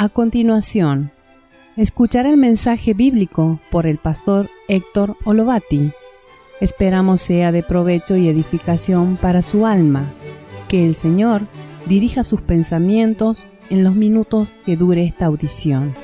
A continuación, escuchar el mensaje bíblico por el pastor Héctor Olovati. Esperamos sea de provecho y edificación para su alma. Que el Señor dirija sus pensamientos en los minutos que dure esta audición.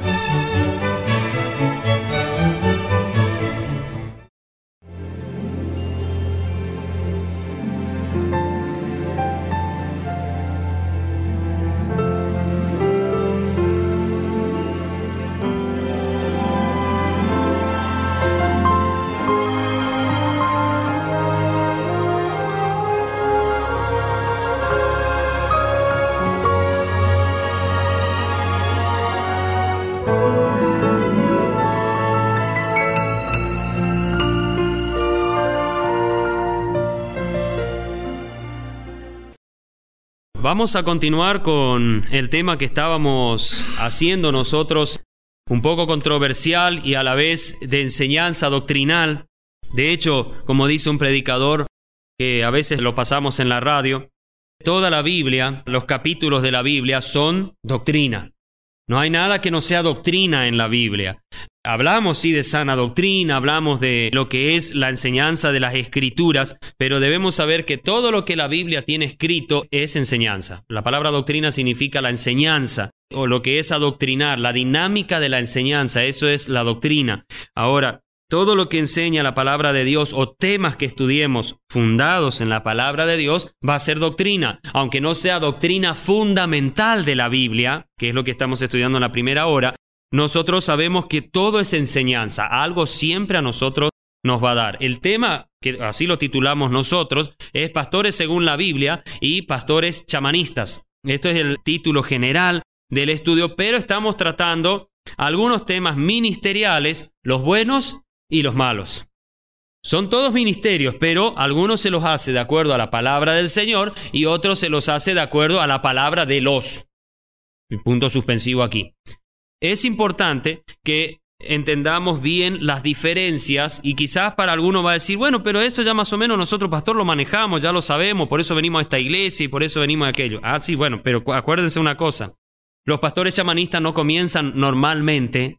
Vamos a continuar con el tema que estábamos haciendo nosotros, un poco controversial y a la vez de enseñanza doctrinal. De hecho, como dice un predicador, que a veces lo pasamos en la radio, toda la Biblia, los capítulos de la Biblia son doctrina. No hay nada que no sea doctrina en la Biblia. Hablamos, sí, de sana doctrina, hablamos de lo que es la enseñanza de las Escrituras, pero debemos saber que todo lo que la Biblia tiene escrito es enseñanza. La palabra doctrina significa la enseñanza, o lo que es adoctrinar, la dinámica de la enseñanza, eso es la doctrina. Ahora, todo lo que enseña la palabra de Dios o temas que estudiemos fundados en la palabra de Dios va a ser doctrina, aunque no sea doctrina fundamental de la Biblia, que es lo que estamos estudiando en la primera hora. Nosotros sabemos que todo es enseñanza, algo siempre a nosotros nos va a dar. El tema, que así lo titulamos nosotros, es pastores según la Biblia y pastores chamanistas. Esto es el título general del estudio, pero estamos tratando algunos temas ministeriales, los buenos y los malos. Son todos ministerios, pero algunos se los hace de acuerdo a la palabra del Señor y otros se los hace de acuerdo a la palabra de los. Mi punto suspensivo aquí. Es importante que entendamos bien las diferencias y quizás para alguno va a decir, bueno, pero esto ya más o menos nosotros, pastor, lo manejamos, ya lo sabemos, por eso venimos a esta iglesia y por eso venimos a aquello. Ah, sí, bueno, pero acuérdense una cosa. Los pastores chamanistas no comienzan normalmente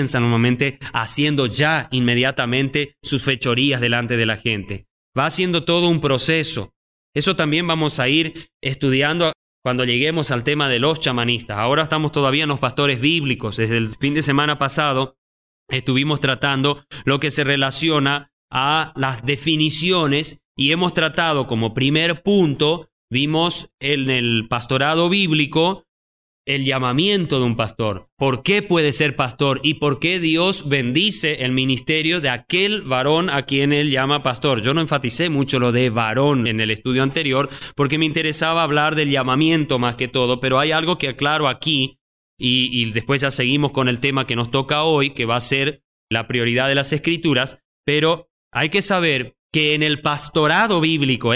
haciendo ya inmediatamente sus fechorías delante de la gente. Va haciendo todo un proceso. Eso también vamos a ir estudiando cuando lleguemos al tema de los chamanistas. Ahora estamos todavía en los pastores bíblicos. Desde el fin de semana pasado estuvimos tratando lo que se relaciona a las definiciones y hemos tratado como primer punto, vimos en el pastorado bíblico, el llamamiento de un pastor. ¿Por qué puede ser pastor? ¿Y por qué Dios bendice el ministerio de aquel varón a quien Él llama pastor? Yo no enfaticé mucho lo de varón en el estudio anterior porque me interesaba hablar del llamamiento más que todo, pero hay algo que aclaro aquí y después ya seguimos con el tema que nos toca hoy, que va a ser la prioridad de las Escrituras, pero hay que saber que en el pastorado bíblico,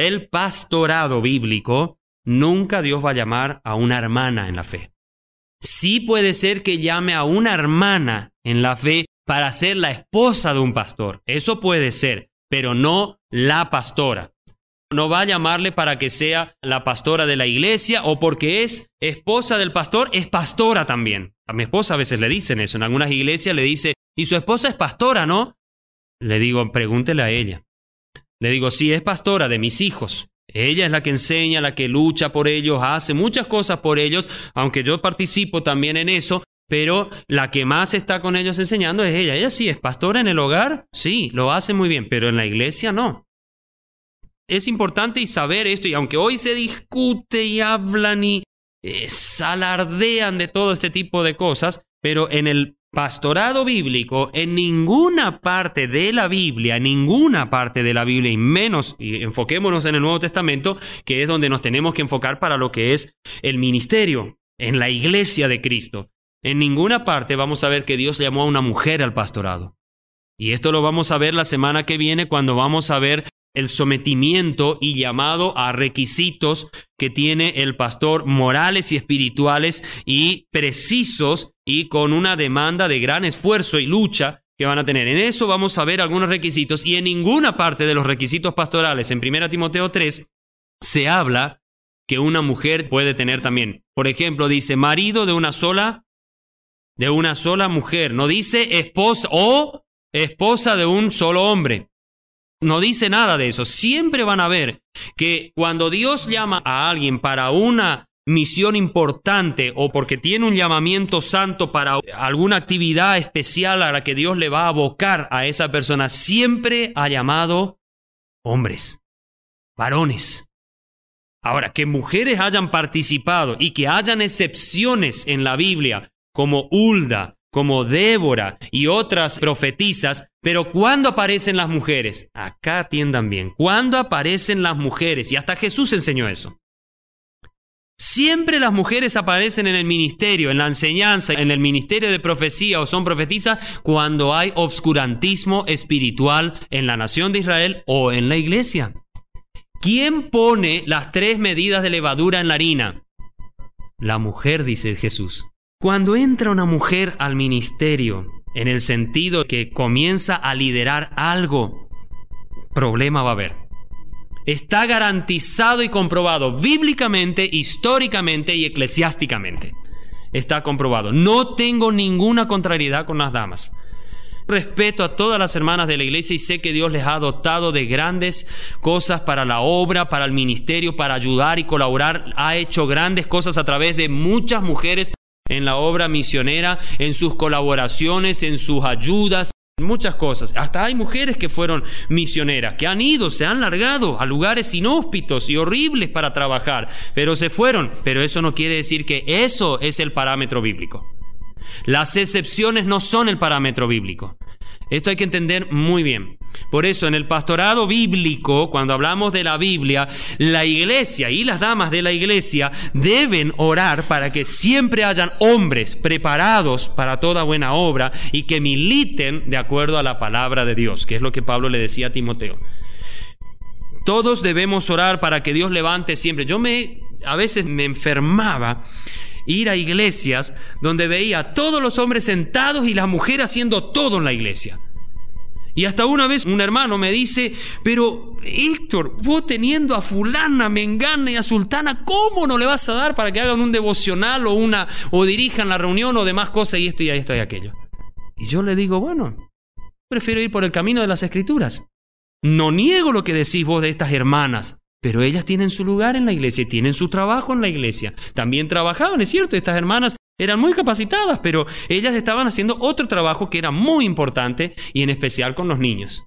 nunca Dios va a llamar a una hermana en la fe. Sí puede ser que llame a una hermana en la fe para ser la esposa de un pastor. Eso puede ser, pero no la pastora. No va a llamarle para que sea la pastora de la iglesia o porque es esposa del pastor, es pastora también. A mi esposa a veces le dicen eso. En algunas iglesias le dice, ¿y su esposa es pastora, no? Le digo, pregúntele a ella. Le digo, sí, es pastora de mis hijos. Ella es la que enseña, la que lucha por ellos, hace muchas cosas por ellos, aunque yo participo también en eso, pero la que más está con ellos enseñando es ella. Ella sí es pastora en el hogar, sí, lo hace muy bien, pero en la iglesia no. Es importante y saber esto, y aunque hoy se discute y hablan y alardean de todo este tipo de cosas, pero en el pastorado bíblico, en ninguna parte de la Biblia, y menos, y enfoquémonos en el Nuevo Testamento, que es donde nos tenemos que enfocar para lo que es el ministerio, en la iglesia de Cristo. En ninguna parte vamos a ver que Dios llamó a una mujer al pastorado. Y esto lo vamos a ver la semana que viene cuando vamos a ver el sometimiento y llamado a requisitos que tiene el pastor, morales y espirituales y precisos y con una demanda de gran esfuerzo y lucha que van a tener. En eso vamos a ver algunos requisitos y en ninguna parte de los requisitos pastorales, en 1 Timoteo 3, se habla que una mujer puede tener también. Por ejemplo, dice marido de una sola de una sola mujer. No dice esposa o esposa de un solo hombre. No dice nada de eso. Siempre van a ver que cuando Dios llama a alguien para una misión importante o porque tiene un llamamiento santo para alguna actividad especial a la que Dios le va a abocar a esa persona, siempre ha llamado hombres, varones. Ahora, que mujeres hayan participado y que hayan excepciones en la Biblia, como Hulda, como Débora y otras profetisas, pero ¿cuándo aparecen las mujeres? Acá atiendan bien. ¿Cuándo aparecen las mujeres? Y hasta Jesús enseñó eso. Siempre las mujeres aparecen en el ministerio, en la enseñanza, en el ministerio de profecía o son profetisas cuando hay obscurantismo espiritual en la nación de Israel o en la iglesia. ¿Quién pone las 3 medidas de levadura en la harina? La mujer, dice Jesús. Cuando entra una mujer al ministerio, en el sentido que comienza a liderar algo, problema va a haber. Está garantizado y comprobado bíblicamente, históricamente y eclesiásticamente. Está comprobado. No tengo ninguna contrariedad con las damas. Respeto a todas las hermanas de la iglesia y sé que Dios les ha dotado de grandes cosas para la obra, para el ministerio, para ayudar y colaborar. Ha hecho grandes cosas a través de muchas mujeres en la obra misionera, en sus colaboraciones, en sus ayudas, muchas cosas. Hasta hay mujeres que fueron misioneras, que han ido, se han largado a lugares inhóspitos y horribles para trabajar, pero se fueron. Pero eso no quiere decir que eso es el parámetro bíblico. Las excepciones no son el parámetro bíblico. Esto hay que entender muy bien. Por eso, en el pastorado bíblico, cuando hablamos de la Biblia, la iglesia y las damas de la iglesia deben orar para que siempre hayan hombres preparados para toda buena obra y que militen de acuerdo a la palabra de Dios, que es lo que Pablo le decía a Timoteo. Todos debemos orar para que Dios levante siempre. A veces me enfermaba ir a iglesias donde veía a todos los hombres sentados y las mujeres haciendo todo en la iglesia. Y hasta una vez un hermano me dice: pero Héctor, vos teniendo a fulana, mengana y a sultana, ¿cómo no le vas a dar para que hagan un devocional o dirijan la reunión o demás cosas y esto y esto y aquello? Y yo le digo, bueno, prefiero ir por el camino de las Escrituras. No niego lo que decís vos de estas hermanas, pero ellas tienen su lugar en la iglesia y tienen su trabajo en la iglesia. También trabajaban, es cierto, estas hermanas eran muy capacitadas, pero ellas estaban haciendo otro trabajo que era muy importante y en especial con los niños.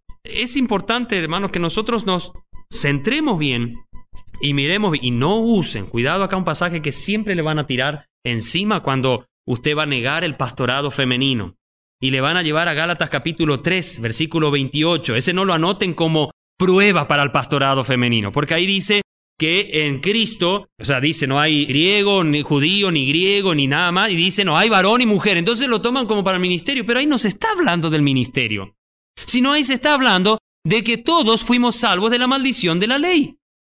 Es importante, hermanos, que nosotros nos centremos bien y miremos y no usen, cuidado acá un pasaje que siempre le van a tirar encima cuando usted va a negar el pastorado femenino. Y le van a llevar a Gálatas capítulo 3, versículo 28. Ese no lo anoten como prueba para el pastorado femenino, porque ahí dice que en Cristo, dice no hay griego, ni judío, ni griego, ni nada más, y dice no hay varón y mujer. Entonces lo toman como para el ministerio, pero ahí no se está hablando del ministerio, sino ahí se está hablando de que todos fuimos salvos de la maldición de la ley.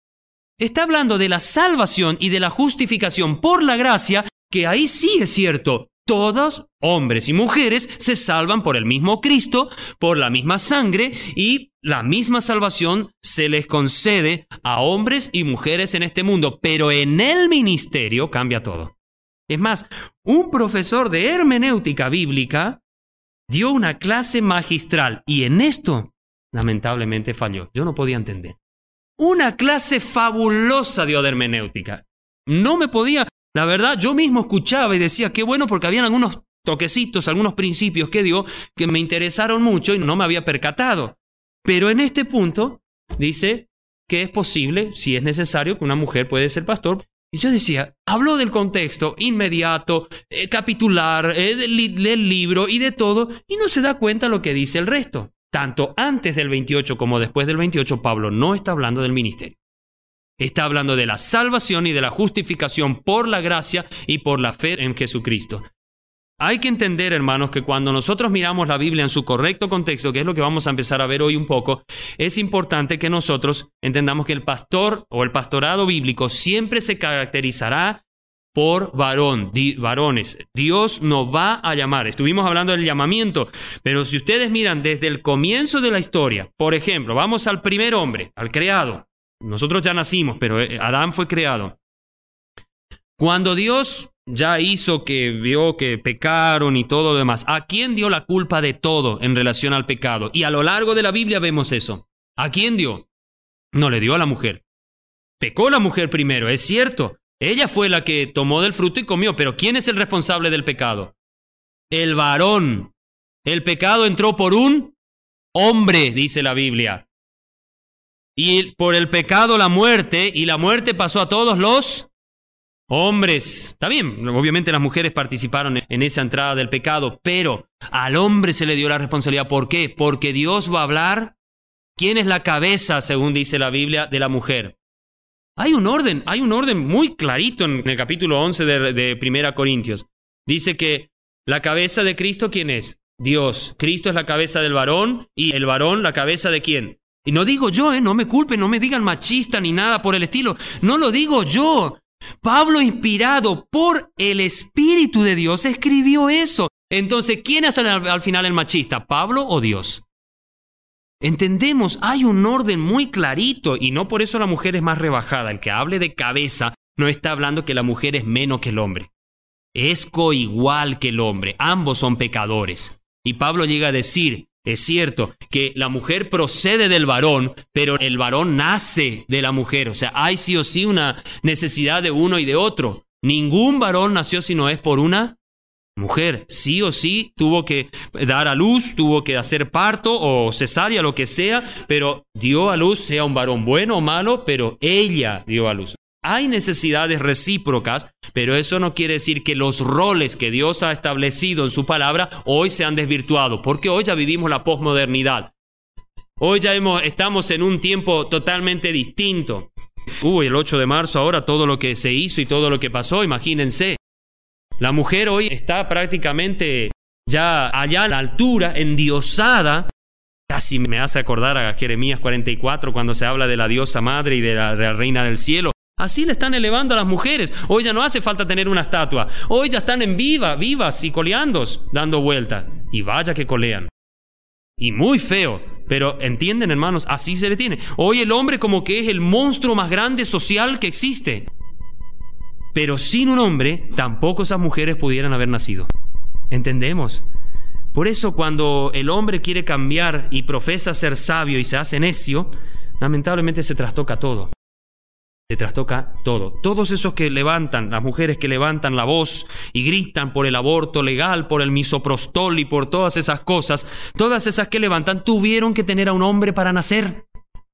Está hablando de la salvación y de la justificación por la gracia, que ahí sí es cierto. Todos, hombres y mujeres, se salvan por el mismo Cristo, por la misma sangre, y la misma salvación se les concede a hombres y mujeres en este mundo. Pero en el ministerio cambia todo. Es más, un profesor de hermenéutica bíblica dio una clase magistral y en esto, lamentablemente, falló. Yo no podía entender. Una clase fabulosa dio de hermenéutica. No me podía... La verdad, yo mismo escuchaba y decía, qué bueno, porque habían algunos toquecitos, algunos principios que dio que me interesaron mucho y no me había percatado. Pero en este punto dice que es posible, si es necesario, que una mujer puede ser pastor. Y yo decía, habló del contexto inmediato, capitular, del libro y de todo, y no se da cuenta lo que dice el resto. Tanto antes del 28 como después del 28, Pablo no está hablando del ministerio. Está hablando de la salvación y de la justificación por la gracia y por la fe en Jesucristo. Hay que entender, hermanos, que cuando nosotros miramos la Biblia en su correcto contexto, que es lo que vamos a empezar a ver hoy un poco, es importante que nosotros entendamos que el pastor o el pastorado bíblico siempre se caracterizará por varones. Dios nos va a llamar. Estuvimos hablando del llamamiento, pero si ustedes miran desde el comienzo de la historia, por ejemplo, vamos al primer hombre, al creado. Nosotros ya nacimos, pero Adán fue creado. Cuando Dios ya hizo que vio que pecaron y todo lo demás. ¿A quién dio la culpa de todo en relación al pecado? Y a lo largo de la Biblia vemos eso. ¿A quién dio? No le dio a la mujer. Pecó la mujer primero, es cierto. Ella fue la que tomó del fruto y comió, pero ¿quién es el responsable del pecado? El varón. El pecado entró por un hombre, dice la Biblia. Y por el pecado la muerte, y la muerte pasó a todos los hombres. Está bien, obviamente las mujeres participaron en esa entrada del pecado, pero al hombre se le dio la responsabilidad. ¿Por qué? Porque Dios va a hablar. ¿Quién es la cabeza, según dice la Biblia, de la mujer? Hay un orden muy clarito en el capítulo 11 de 1 Corintios. Dice que la cabeza de Cristo, ¿quién es? Dios. Cristo es la cabeza del varón y el varón la cabeza de ¿quién? Y no digo yo, no me culpen, no me digan machista ni nada por el estilo. No lo digo yo. Pablo, inspirado por el Espíritu de Dios, escribió eso. Entonces, ¿quién es al final el machista? ¿Pablo o Dios? Entendemos, hay un orden muy clarito y no por eso la mujer es más rebajada. El que hable de cabeza no está hablando que la mujer es menos que el hombre. Es coigual que el hombre. Ambos son pecadores. Y Pablo llega a decir, es cierto, que la mujer procede del varón, pero el varón nace de la mujer. O sea, hay sí o sí una necesidad de uno y de otro. Ningún varón nació si no es por una mujer. Sí o sí tuvo que dar a luz, tuvo que hacer parto o cesárea, lo que sea, pero dio a luz, sea un varón bueno o malo, pero ella dio a luz. Hay necesidades recíprocas, pero eso no quiere decir que los roles que Dios ha establecido en su palabra hoy se han desvirtuado, porque hoy ya vivimos la posmodernidad. Hoy ya estamos en un tiempo totalmente distinto. El 8 de marzo ahora todo lo que se hizo y todo lo que pasó, imagínense. La mujer hoy está prácticamente ya allá a la altura, endiosada. Casi me hace acordar a Jeremías 44 cuando se habla de la diosa madre y de la reina del cielo. Así le están elevando a las mujeres. Hoy ya no hace falta tener una estatua. Hoy ya están en vivas y coleandos, dando vueltas. Y vaya que colean. Y muy feo. Pero entienden, hermanos, así se le tiene. Hoy el hombre como que es el monstruo más grande social que existe. Pero sin un hombre, tampoco esas mujeres pudieran haber nacido. ¿Entendemos? Por eso cuando el hombre quiere cambiar y profesa ser sabio y se hace necio, lamentablemente se trastoca todo. Se trastoca todo. Todos esos que levantan, las mujeres que levantan la voz y gritan por el aborto legal, por el misoprostol y por todas esas cosas, todas esas que levantan tuvieron que tener a un hombre para nacer.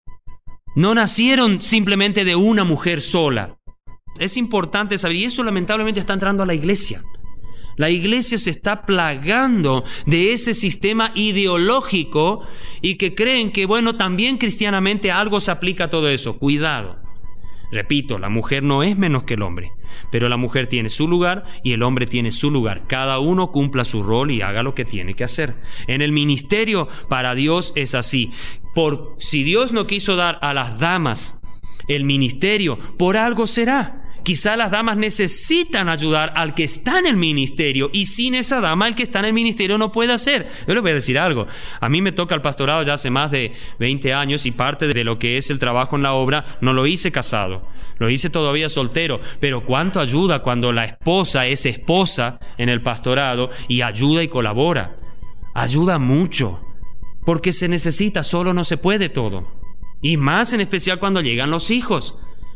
No nacieron simplemente de una mujer sola. Es importante saber, y eso lamentablemente está entrando a la iglesia. La iglesia se está plagando de ese sistema ideológico y que creen que, también cristianamente algo se aplica a todo eso. Cuidado. Repito, la mujer no es menos que el hombre, pero la mujer tiene su lugar y el hombre tiene su lugar. Cada uno cumpla su rol y haga lo que tiene que hacer. En el ministerio, para Dios es así. Si Dios no quiso dar a las damas el ministerio, por algo será. Quizá las damas necesitan ayudar al que está en el ministerio y sin esa dama el que está en el ministerio no puede hacer. Yo les voy a decir algo. A mí me toca el pastorado ya hace más de 20 años y parte de lo que es el trabajo en la obra no lo hice casado. Lo hice todavía soltero. Pero ¿cuánto ayuda cuando la esposa es esposa en el pastorado y ayuda y colabora? Ayuda mucho. Porque se necesita, solo no se puede todo. Y más en especial cuando llegan los hijos.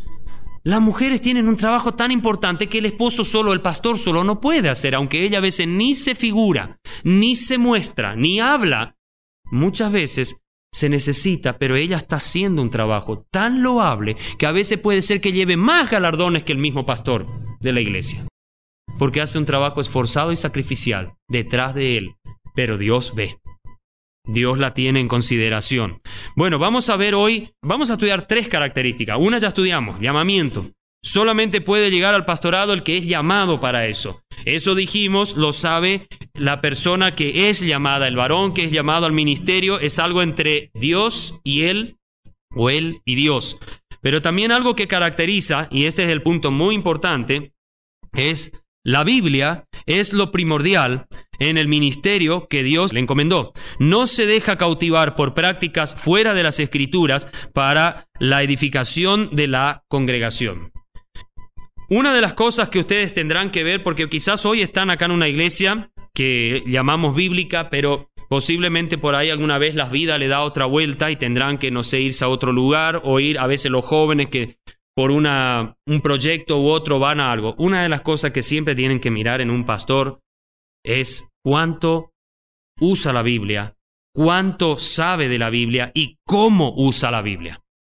Las mujeres tienen un trabajo tan importante que el esposo solo, el pastor solo no puede hacer, aunque ella a veces ni se figura, ni se muestra, ni habla. Muchas veces se necesita, pero ella está haciendo un trabajo tan loable que a veces puede ser que lleve más galardones que el mismo pastor de la iglesia. Porque hace un trabajo esforzado y sacrificial detrás de él, pero Dios ve. Dios la tiene en consideración. Vamos a ver hoy, vamos a estudiar 3 características. Una ya estudiamos, llamamiento. Solamente puede llegar al pastorado el que es llamado para eso. Eso dijimos, lo sabe la persona que es llamada, el varón que es llamado al ministerio, es algo entre Dios y él, o él y Dios. Pero también algo que caracteriza, y este es el punto muy importante, es la Biblia es lo primordial en el ministerio que Dios le encomendó. No se deja cautivar por prácticas fuera de las Escrituras para la edificación de la congregación. Una de las cosas que ustedes tendrán que ver, porque quizás hoy están acá en una iglesia que llamamos bíblica, pero posiblemente por ahí alguna vez la vida le da otra vuelta y tendrán que, no sé, irse a otro lugar o ir a veces los jóvenes que por un proyecto u otro van a algo. Una de las cosas que siempre tienen que mirar en un pastor es cuánto usa la Biblia, cuánto sabe de la Biblia y cómo usa la Biblia.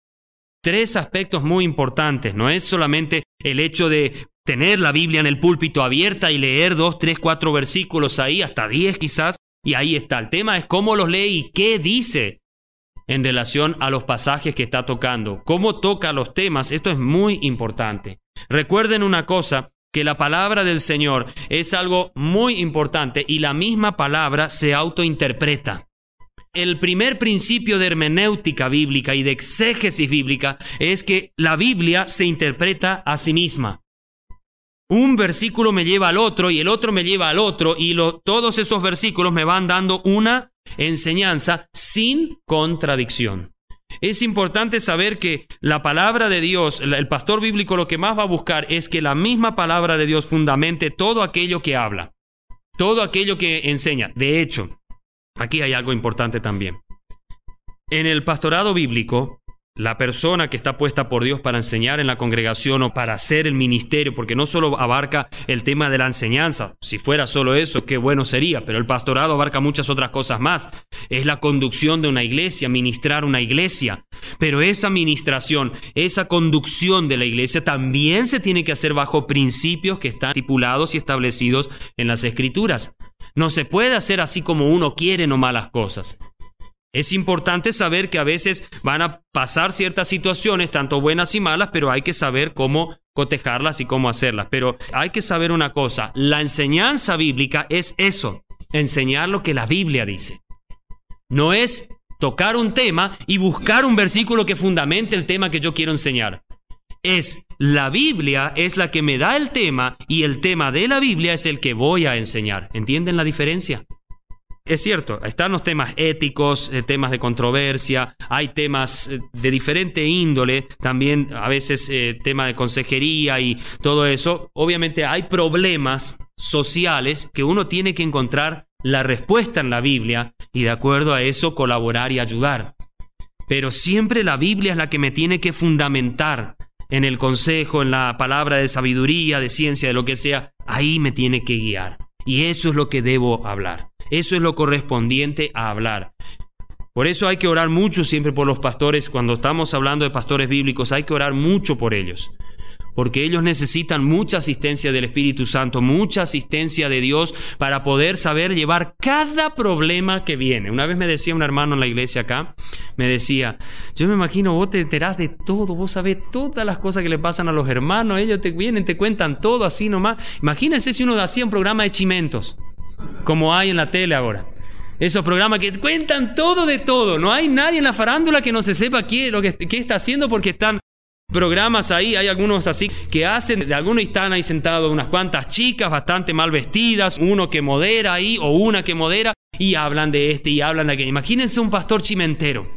3 aspectos muy importantes. No es solamente el hecho de tener la Biblia en el púlpito abierta y leer 2, 3, 4 versículos ahí, hasta 10 quizás, y ahí está. El tema es cómo los lee y qué dice en relación a los pasajes que está tocando. Cómo toca los temas, esto es muy importante. Recuerden una cosa, que la palabra del Señor es algo muy importante y la misma palabra se autointerpreta. El primer principio de hermenéutica bíblica y de exégesis bíblica es que la Biblia se interpreta a sí misma. Un versículo me lleva al otro y el otro me lleva al otro y todos esos versículos me van dando una enseñanza sin contradicción. Es importante saber que la palabra de Dios, el pastor bíblico lo que más va a buscar es que la misma palabra de Dios fundamente todo aquello que habla, todo aquello que enseña. De hecho, aquí hay algo importante también. En el pastorado bíblico, la persona que está puesta por Dios para enseñar en la congregación o para hacer el ministerio, porque no solo abarca el tema de la enseñanza, si fuera solo eso, qué bueno sería, pero el pastorado abarca muchas otras cosas más. Es la conducción de una iglesia, ministrar una iglesia, pero esa ministración, esa conducción de la iglesia también se tiene que hacer bajo principios que están estipulados y establecidos en las Escrituras. No se puede hacer así como uno quiere nomás las cosas. Es importante saber que a veces van a pasar ciertas situaciones, tanto buenas y malas, pero hay que saber cómo cotejarlas y cómo hacerlas. Pero hay que saber una cosa, la enseñanza bíblica es eso, enseñar lo que la Biblia dice. No es tocar un tema y buscar un versículo que fundamente el tema que yo quiero enseñar. La Biblia es la que me da el tema y el tema de la Biblia es el que voy a enseñar. ¿Entienden la diferencia? Es cierto, están los temas éticos, temas de controversia, hay temas de diferente índole, también a veces tema de consejería y todo eso. Obviamente hay problemas sociales que uno tiene que encontrar la respuesta en la Biblia y de acuerdo a eso colaborar y ayudar. Pero siempre la Biblia es la que me tiene que fundamentar en el consejo, en la palabra de sabiduría, de ciencia, de lo que sea. Ahí me tiene que guiar y eso es lo que debo hablar. Eso es lo correspondiente a hablar. Por eso hay que orar mucho siempre por los pastores. Cuando estamos hablando de pastores bíblicos, hay que orar mucho por ellos. Porque ellos necesitan mucha asistencia del Espíritu Santo, mucha asistencia de Dios para poder saber llevar cada problema que viene. Una vez me decía un hermano en la iglesia acá, me decía, yo me imagino vos te enterás de todo, vos sabés todas las cosas que le pasan a los hermanos, ellos te vienen, te cuentan todo así nomás. Imagínense si uno hacía un programa de chimentos, como hay en la tele ahora. Esos programas que cuentan todo de todo. No hay nadie en la farándula que no se sepa qué está haciendo porque están programas ahí. Hay algunos así que hacen, de algunos están ahí sentados unas cuantas chicas bastante mal vestidas, uno que modera ahí o una que modera y hablan de este y hablan de aquello. Imagínense un pastor chimentero.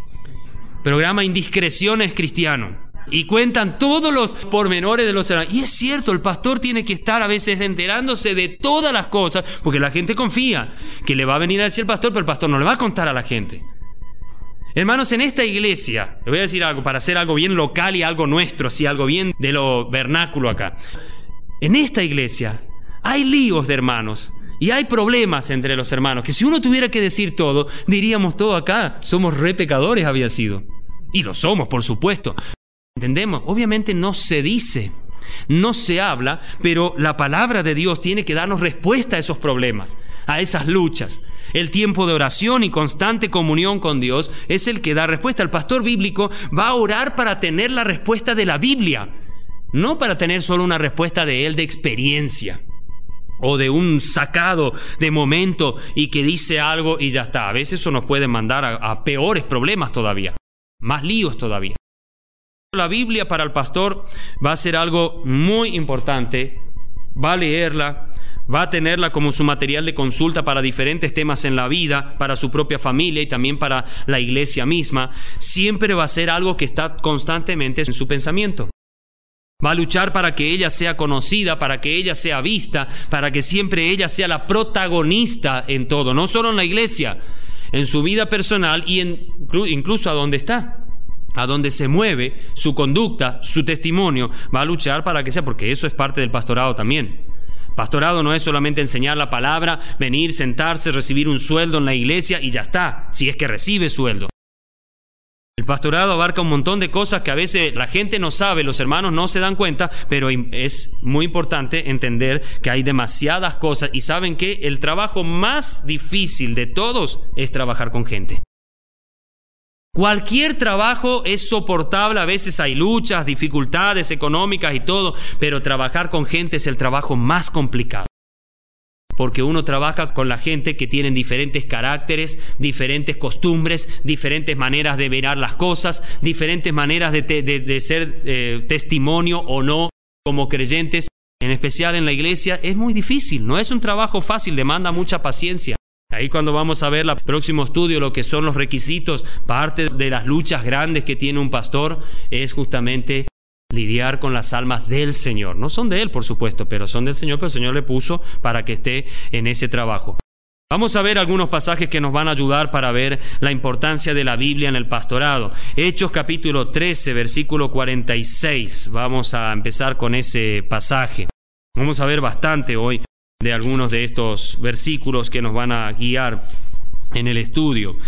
Programa Indiscreciones Cristiano. Y cuentan todos los pormenores de los hermanos. Y es cierto, el pastor tiene que estar a veces enterándose de todas las cosas, porque la gente confía que le va a venir a decir el pastor, pero el pastor no le va a contar a la gente. Hermanos, en esta iglesia, le voy a decir algo para hacer algo bien local y algo nuestro, así algo bien de lo vernáculo acá. En esta iglesia hay líos de hermanos y hay problemas entre los hermanos, que si uno tuviera que decir todo, diríamos todo acá, somos re pecadores había sido. Y lo somos, por supuesto. ¿Entendemos? Obviamente no se dice, no se habla, pero la palabra de Dios tiene que darnos respuesta a esos problemas, a esas luchas. El tiempo de oración y constante comunión con Dios es el que da respuesta. El pastor bíblico va a orar para tener la respuesta de la Biblia, no para tener solo una respuesta de él de experiencia o de un sacado de momento y que dice algo y ya está. A veces eso nos puede mandar a peores problemas todavía, más líos todavía. La Biblia para el pastor va a ser algo muy importante, va a leerla, va a tenerla como su material de consulta para diferentes temas en la vida, para su propia familia y también para la iglesia misma. Siempre va a ser algo que está constantemente en su pensamiento. Va a luchar para que ella sea conocida, para que ella sea vista, para que siempre ella sea la protagonista en todo, no solo en la iglesia, en su vida personal y incluso a donde está, a donde se mueve, su conducta, su testimonio. Va a luchar para que sea, porque eso es parte del pastorado también. Pastorado no es solamente enseñar la palabra, venir, sentarse, recibir un sueldo en la iglesia y ya está, si es que recibe sueldo. El pastorado abarca un montón de cosas que a veces la gente no sabe, los hermanos no se dan cuenta, pero es muy importante entender que hay demasiadas cosas y saben que el trabajo más difícil de todos es trabajar con gente. Cualquier trabajo es soportable, a veces hay luchas, dificultades económicas y todo, pero trabajar con gente es el trabajo más complicado. Porque uno trabaja con la gente que tienen diferentes caracteres, diferentes costumbres, diferentes maneras de mirar las cosas, diferentes maneras de ser testimonio o no como creyentes, en especial en la iglesia. Es muy difícil, no es un trabajo fácil, demanda mucha paciencia. Ahí cuando vamos a ver el próximo estudio lo que son los requisitos, parte de las luchas grandes que tiene un pastor es justamente lidiar con las almas del Señor. No son de Él, por supuesto, pero son del Señor, pero el Señor le puso para que esté en ese trabajo. Vamos a ver algunos pasajes que nos van a ayudar para ver la importancia de la Biblia en el pastorado. Hechos capítulo 13, versículo 46. Vamos a empezar con ese pasaje. Vamos a ver bastante hoy de algunos de estos versículos que nos van a guiar en el estudio.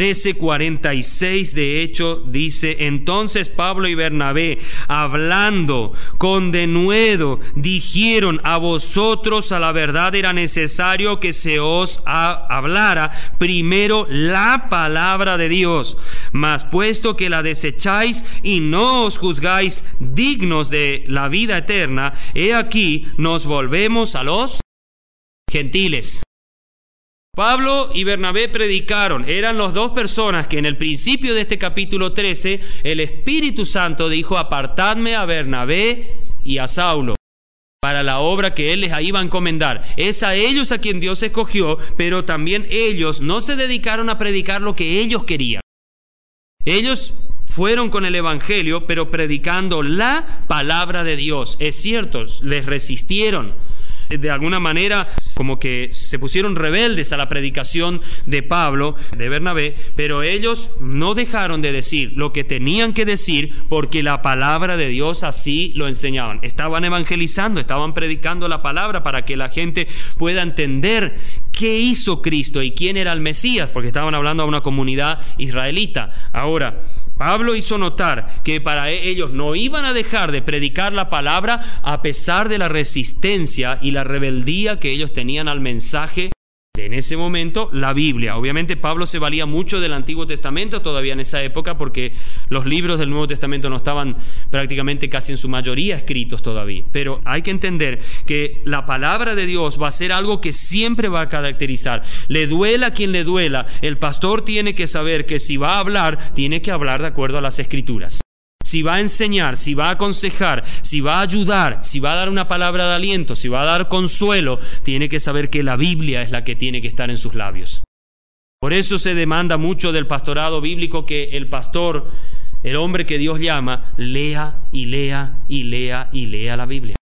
13:46 de hecho dice: entonces Pablo y Bernabé, hablando con denuedo, dijeron: a vosotros a la verdad era necesario que se os hablara primero la palabra de Dios, mas puesto que la desecháis y no os juzgáis dignos de la vida eterna, he aquí nos volvemos a los gentiles. Pablo y Bernabé predicaron, eran las dos personas que en el principio de este capítulo 13 el Espíritu Santo dijo: apartadme a Bernabé y a Saulo para la obra que él les iba a encomendar. Es a ellos a quien Dios escogió, pero también ellos no se dedicaron a predicar lo que ellos querían. Ellos fueron con el Evangelio, pero predicando la palabra de Dios. Es cierto, les resistieron. De alguna manera como que se pusieron rebeldes a la predicación de Pablo, de Bernabé, pero ellos no dejaron de decir lo que tenían que decir porque la palabra de Dios así lo enseñaban. Estaban evangelizando, estaban predicando la palabra para que la gente pueda entender qué hizo Cristo y quién era el Mesías, porque estaban hablando a una comunidad israelita. Ahora, Pablo hizo notar que para ellos no iban a dejar de predicar la palabra a pesar de la resistencia y la rebeldía que ellos tenían al mensaje de, en ese momento, la Biblia. Obviamente Pablo se valía mucho del Antiguo Testamento todavía en esa época, porque los libros del Nuevo Testamento no estaban prácticamente casi en su mayoría escritos todavía. Pero hay que entender que la palabra de Dios va a ser algo que siempre va a caracterizar. Le duela a quien le duela, el pastor tiene que saber que si va a hablar, tiene que hablar de acuerdo a las Escrituras. Si va a enseñar, si va a aconsejar, si va a ayudar, si va a dar una palabra de aliento, si va a dar consuelo, tiene que saber que la Biblia es la que tiene que estar en sus labios. Por eso se demanda mucho del pastorado bíblico que el pastor, el hombre que Dios llama, lea y lea y lea y lea la Biblia.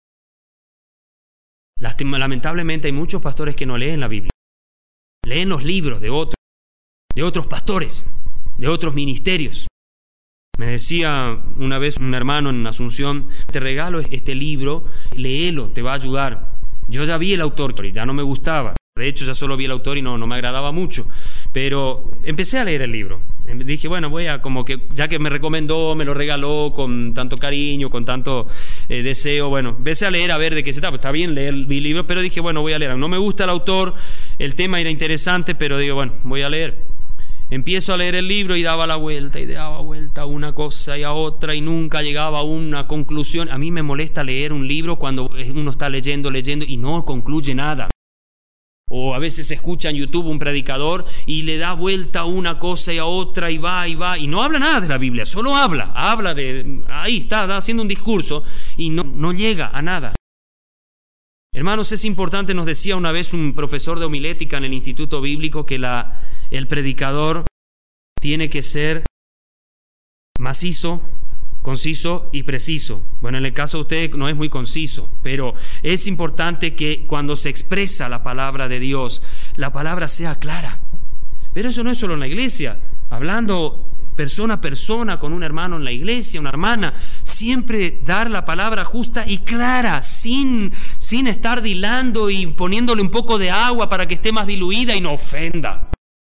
Lamentablemente hay muchos pastores que no leen la Biblia. Leen los libros de otros pastores, de otros ministerios. Me decía una vez un hermano en Asunción: te regalo este libro, léelo, te va a ayudar. Yo ya vi el autor, ya no me gustaba. De hecho, ya solo vi el autor y no me agradaba mucho. Pero empecé a leer el libro. Dije, bueno, voy a, como que ya que me recomendó, me lo regaló con tanto cariño, con tanto deseo, bueno, empecé a leer a ver de qué se trata. Está bien leer el libro, pero dije, bueno, voy a leer. No me gusta el autor, el tema era interesante, pero digo, bueno, voy a leer. Empiezo a leer el libro y daba vuelta a una cosa y a otra y nunca llegaba a una conclusión. A mí me molesta leer un libro cuando uno está leyendo y no concluye nada. O a veces escucha en YouTube un predicador y le da vuelta a una cosa y a otra y va y no habla nada de la Biblia, solo habla ahí está haciendo un discurso y no llega a nada. Hermanos, es importante, nos decía una vez un profesor de homilética en el Instituto Bíblico, que el predicador tiene que ser macizo, conciso y preciso. Bueno, en el caso de usted no es muy conciso, pero es importante que cuando se expresa la palabra de Dios, la palabra sea clara. Pero eso no es solo en la iglesia. Hablando persona a persona con un hermano en la iglesia, una hermana, siempre dar la palabra justa y clara, sin estar dilando y poniéndole un poco de agua para que esté más diluida y no ofenda.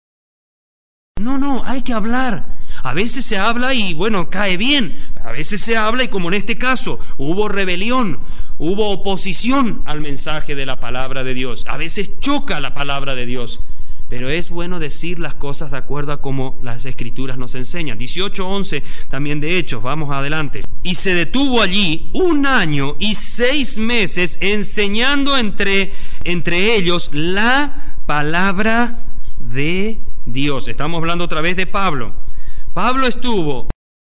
No, hay que hablar. A veces se habla y bueno, cae bien. A veces se habla y como en este caso, hubo rebelión, hubo oposición al mensaje de la palabra de Dios. A veces choca la palabra de Dios. Pero es bueno decir las cosas de acuerdo a como las Escrituras nos enseñan. 18:11 también de Hechos, vamos adelante. Y se detuvo allí 1 año y 6 meses enseñando entre ellos la palabra de Dios. Estamos hablando otra vez de Pablo. Pablo estuvo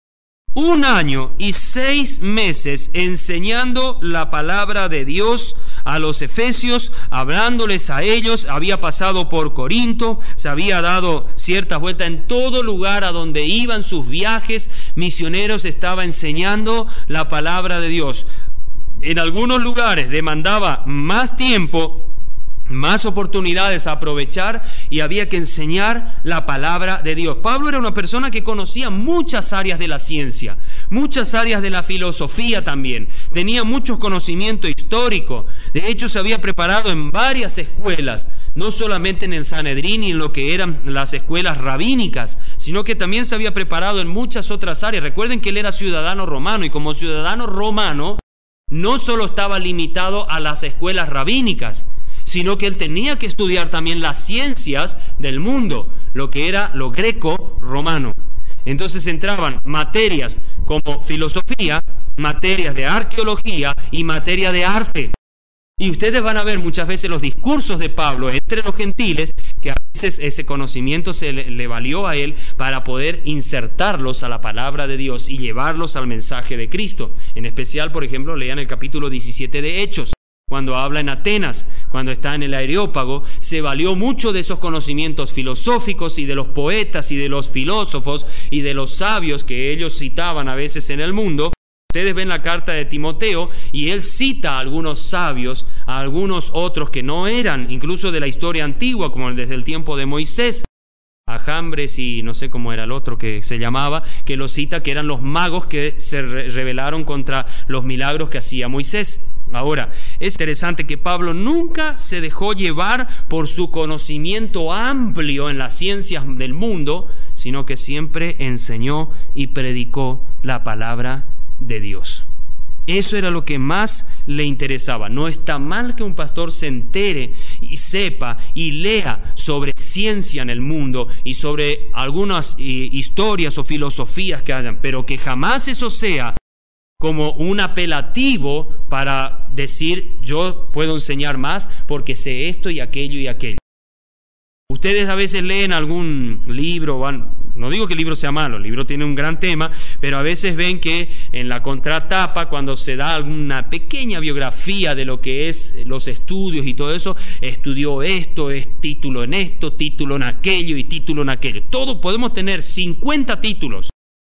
1 año y 6 meses enseñando la palabra de Dios a los efesios, hablándoles a ellos. Había pasado por Corinto, se había dado ciertas vueltas en todo lugar a donde iban sus viajes misioneros, estaba enseñando la palabra de Dios. En algunos lugares demandaba más tiempo, más oportunidades a aprovechar y había que enseñar la palabra de Dios. Pablo era una persona que conocía muchas áreas de la ciencia, muchas áreas de la filosofía también. Tenía mucho conocimiento histórico. De hecho, se había preparado en varias escuelas, no solamente en el Sanedrín y en lo que eran las escuelas rabínicas, sino que también se había preparado en muchas otras áreas. Recuerden que él era ciudadano romano y como ciudadano romano no solo estaba limitado a las escuelas rabínicas, sino que él tenía que estudiar también las ciencias del mundo, lo que era lo greco-romano. Entonces entraban materias como filosofía, materias de arqueología y materia de arte. Y ustedes van a ver muchas veces los discursos de Pablo entre los gentiles, que a veces ese conocimiento se le valió a él para poder insertarlos a la palabra de Dios y llevarlos al mensaje de Cristo. En especial, por ejemplo, lean el capítulo 17 de Hechos. Cuando habla en Atenas, cuando está en el Areópago, se valió mucho de esos conocimientos filosóficos y de los poetas y de los filósofos y de los sabios que ellos citaban a veces en el mundo. Ustedes ven la carta de Timoteo y él cita a algunos sabios, a algunos otros que no eran, incluso de la historia antigua, como desde el tiempo de Moisés, a Jambres y no sé cómo era el otro que se llamaba, que lo cita, que eran los magos que se rebelaron contra los milagros que hacía Moisés. Ahora, es interesante que Pablo nunca se dejó llevar por su conocimiento amplio en las ciencias del mundo, sino que siempre enseñó y predicó la palabra de Dios. Eso era lo que más le interesaba. No está mal que un pastor se entere y sepa y lea sobre ciencia en el mundo y sobre algunas historias o filosofías que hayan, pero que jamás eso sea como un apelativo para decir yo puedo enseñar más porque sé esto y aquello y aquello. Ustedes a veces leen algún libro, no digo que el libro sea malo, el libro tiene un gran tema, pero a veces ven que en la contratapa, cuando se da alguna pequeña biografía de lo que es los estudios y todo eso, estudió esto, es título en esto, título en aquello y título en aquello. Todos podemos tener 50 títulos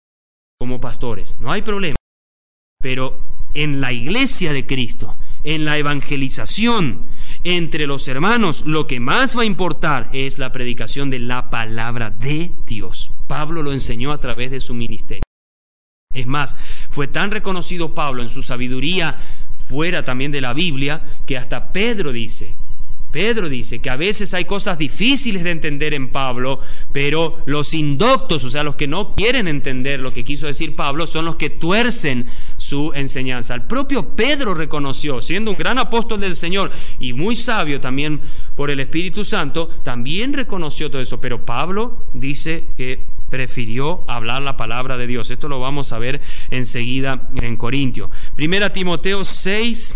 como pastores, no hay problema. Pero en la iglesia de Cristo, en la evangelización entre los hermanos, lo que más va a importar es la predicación de la palabra de Dios. Pablo lo enseñó a través de su ministerio. Es más, fue tan reconocido Pablo en su sabiduría fuera también de la Biblia, que hasta Pedro dice que a veces hay cosas difíciles de entender en Pablo, pero los indoctos, o sea, los que no quieren entender lo que quiso decir Pablo, son los que tuercen su enseñanza. El propio Pedro reconoció, siendo un gran apóstol del Señor y muy sabio también por el Espíritu Santo, también reconoció todo eso, pero Pablo dice que prefirió hablar la palabra de Dios. Esto lo vamos a ver enseguida en Corintios. 1 Timoteo 6,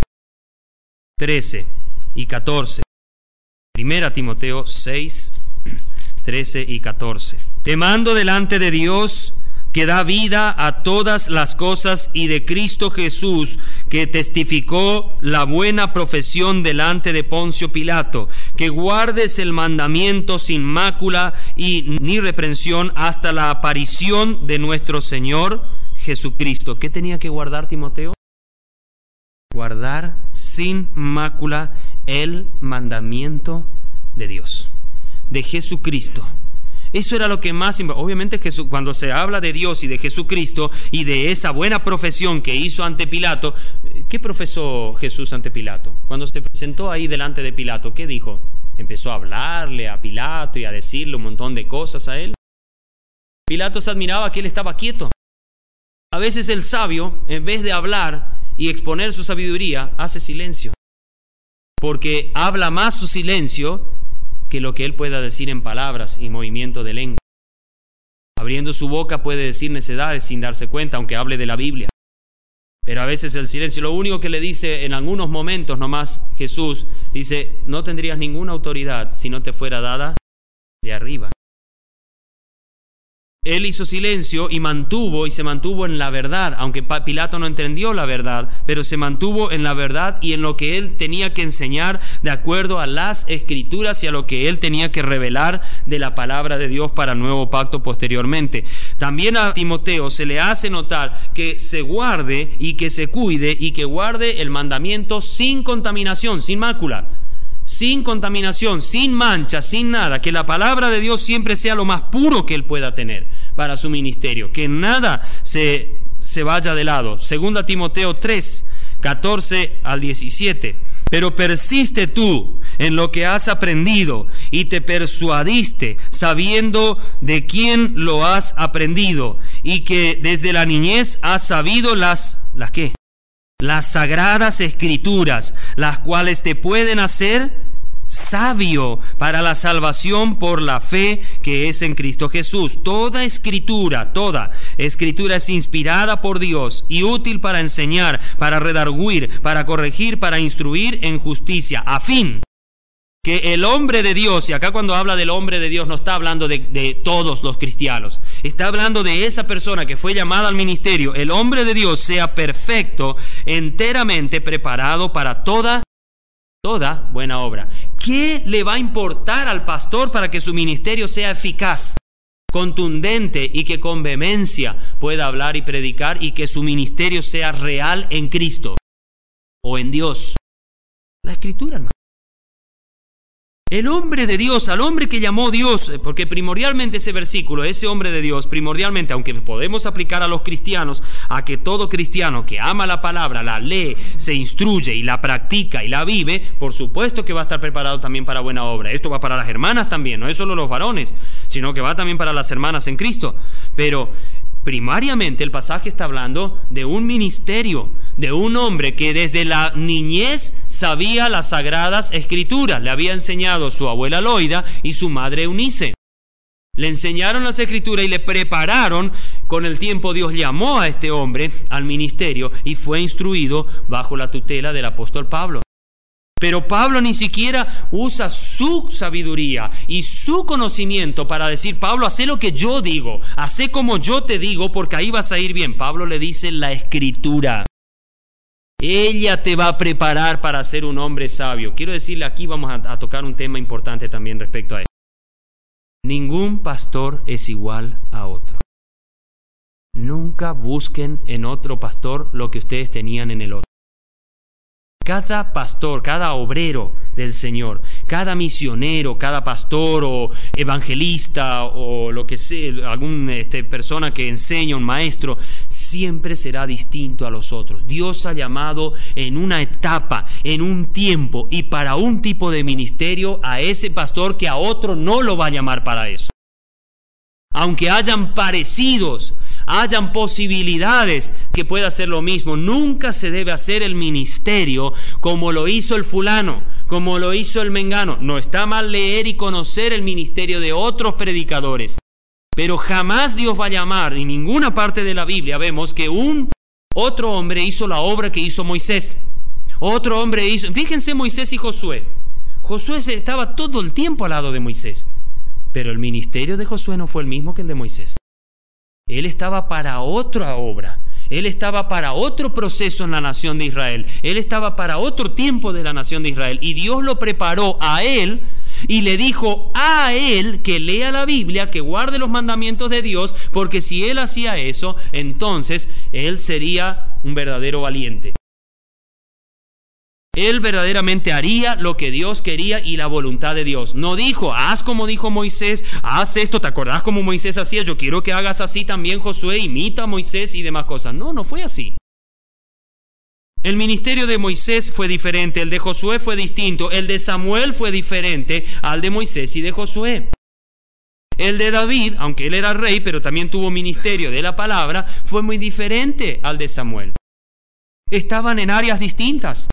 13 y 14. 1 Timoteo 6, 13 y 14. Te mando delante de Dios, que da vida a todas las cosas, y de Cristo Jesús, que testificó la buena profesión delante de Poncio Pilato, que guardes el mandamiento sin mácula y ni reprensión hasta la aparición de nuestro Señor Jesucristo. ¿Qué tenía que guardar Timoteo? Guardar sin mácula el mandamiento de Dios, de Jesucristo. Eso era lo que más... Obviamente cuando se habla de Dios y de Jesucristo y de esa buena profesión que hizo ante Pilato, ¿qué profesó Jesús ante Pilato? Cuando se presentó ahí delante de Pilato, ¿qué dijo? Empezó a hablarle a Pilato y a decirle un montón de cosas a él. Pilato se admiraba que él estaba quieto. A veces el sabio, en vez de hablar y exponer su sabiduría, hace silencio, porque habla más su silencio que lo que él pueda decir en palabras y movimiento de lengua. Abriendo su boca puede decir necedades sin darse cuenta, aunque hable de la Biblia. Pero a veces el silencio, lo único que le dice en algunos momentos nomás Jesús, dice, no tendrías ninguna autoridad si no te fuera dada de arriba. Él hizo silencio y se mantuvo en la verdad, aunque Pilato no entendió la verdad, pero se mantuvo en la verdad y en lo que él tenía que enseñar de acuerdo a las Escrituras y a lo que él tenía que revelar de la palabra de Dios para el nuevo pacto posteriormente. También a Timoteo se le hace notar que se guarde y que se cuide y que guarde el mandamiento sin contaminación, sin mácula. Sin contaminación, sin mancha, sin nada, que la palabra de Dios siempre sea lo más puro que él pueda tener para su ministerio, que nada se vaya de lado. 2 Timoteo 3, 14 al 17. Pero persiste tú en lo que has aprendido y te persuadiste, sabiendo de quién lo has aprendido, y que desde la niñez has sabido ¿las qué? Las sagradas Escrituras, las cuales te pueden hacer sabio para la salvación por la fe que es en Cristo Jesús. Toda escritura es inspirada por Dios y útil para enseñar, para redarguir, para corregir, para instruir en justicia, a fin que el hombre de Dios, y acá cuando habla del hombre de Dios no está hablando de todos los cristianos, está hablando de esa persona que fue llamada al ministerio, el hombre de Dios sea perfecto, enteramente preparado para toda buena obra. ¿Qué le va a importar al pastor para que su ministerio sea eficaz, contundente y que con vehemencia pueda hablar y predicar y que su ministerio sea real en Cristo o en Dios? La Escritura, hermano. El hombre de Dios, al hombre que llamó Dios, porque primordialmente ese versículo, ese hombre de Dios, primordialmente, aunque podemos aplicar a los cristianos, a que todo cristiano que ama la palabra, la lee, se instruye y la practica y la vive, por supuesto que va a estar preparado también para buena obra. Esto va para las hermanas también, no es solo los varones, sino que va también para las hermanas en Cristo. Pero primariamente el pasaje está hablando de un ministerio, de un hombre que desde la niñez sabía las sagradas Escrituras. Le había enseñado su abuela Loida y su madre Eunice. Le enseñaron las Escrituras y le prepararon. Con el tiempo Dios llamó a este hombre al ministerio y fue instruido bajo la tutela del apóstol Pablo. Pero Pablo ni siquiera usa su sabiduría y su conocimiento para decir, Pablo, haz lo que yo digo, haz como yo te digo, porque ahí vas a ir bien. Pablo le dice la Escritura. Ella te va a preparar para ser un hombre sabio. Quiero decirle, aquí vamos a tocar un tema importante también respecto a esto. Ningún pastor es igual a otro. Nunca busquen en otro pastor lo que ustedes tenían en el otro. Cada pastor, cada obrero del Señor, cada misionero, cada pastor o evangelista o lo que sea, alguna persona que enseña, un maestro, siempre será distinto a los otros. Dios ha llamado en una etapa, en un tiempo y para un tipo de ministerio a ese pastor que a otro no lo va a llamar para eso. Aunque hayan parecidos, hayan posibilidades que pueda hacer lo mismo, nunca se debe hacer el ministerio como lo hizo el fulano, como lo hizo el mengano. No está mal leer y conocer el ministerio de otros predicadores, pero jamás Dios va a llamar, en ninguna parte de la Biblia vemos que otro hombre hizo la obra que hizo Moisés. Otro hombre hizo, fíjense Moisés y Josué. Josué estaba todo el tiempo al lado de Moisés. Pero el ministerio de Josué no fue el mismo que el de Moisés. Él estaba para otra obra. Él estaba para otro proceso en la nación de Israel. Él estaba para otro tiempo de la nación de Israel. Y Dios lo preparó a él y le dijo a él que lea la Biblia, que guarde los mandamientos de Dios, porque si él hacía eso, entonces él sería un verdadero valiente. Él verdaderamente haría lo que Dios quería y la voluntad de Dios. No dijo, haz como dijo Moisés, haz esto, ¿te acordás como Moisés hacía? Yo quiero que hagas así también, Josué, imita a Moisés y demás cosas. No, no fue así. El ministerio de Moisés fue diferente, el de Josué fue distinto, el de Samuel fue diferente al de Moisés y de Josué. El de David, aunque él era rey, pero también tuvo ministerio de la palabra, fue muy diferente al de Samuel. Estaban en áreas distintas.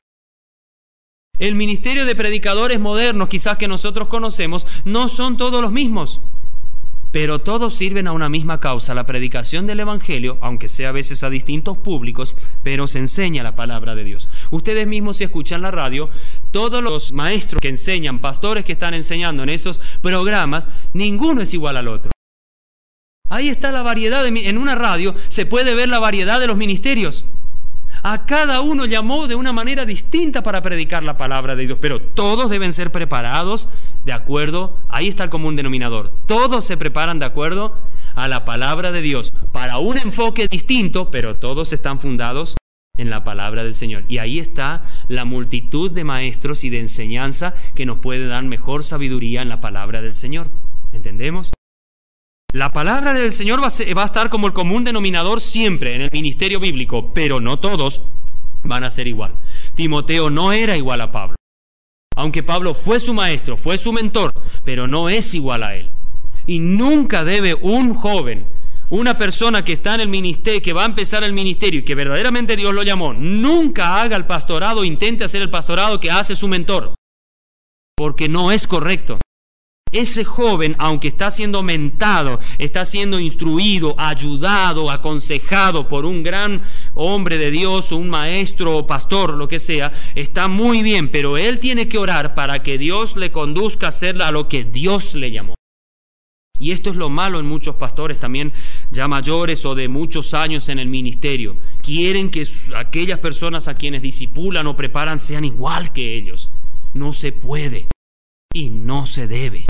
El ministerio de predicadores modernos, quizás que nosotros conocemos, no son todos los mismos, pero todos sirven a una misma causa, la predicación del Evangelio, aunque sea a veces a distintos públicos, pero se enseña la palabra de Dios. Ustedes mismos, si escuchan la radio, todos los maestros que enseñan, pastores que están enseñando en esos programas, ninguno es igual al otro. Ahí está la variedad, en una radio se puede ver la variedad de los ministerios. A cada uno llamó de una manera distinta para predicar la palabra de Dios, pero todos deben ser preparados de acuerdo, ahí está el común denominador, todos se preparan de acuerdo a la palabra de Dios, para un enfoque distinto, pero todos están fundados en la palabra del Señor. Y ahí está la multitud de maestros y de enseñanza que nos puede dar mejor sabiduría en la palabra del Señor. ¿Entendemos? La palabra del Señor va a estar como el común denominador siempre en el ministerio bíblico, pero no todos van a ser igual. Timoteo no era igual a Pablo. Aunque Pablo fue su maestro, fue su mentor, pero no es igual a él. Y nunca debe un joven, una persona que está en el ministerio, que va a empezar el ministerio y que verdaderamente Dios lo llamó, nunca haga el pastorado, intente hacer el pastorado que hace su mentor, porque no es correcto. Ese joven, aunque está siendo mentado, está siendo instruido, ayudado, aconsejado por un gran hombre de Dios o un maestro o pastor, lo que sea, está muy bien, pero él tiene que orar para que Dios le conduzca a hacer a lo que Dios le llamó. Y esto es lo malo en muchos pastores también ya mayores o de muchos años en el ministerio. Quieren que aquellas personas a quienes discipulan o preparan sean igual que ellos. No se puede y no se debe.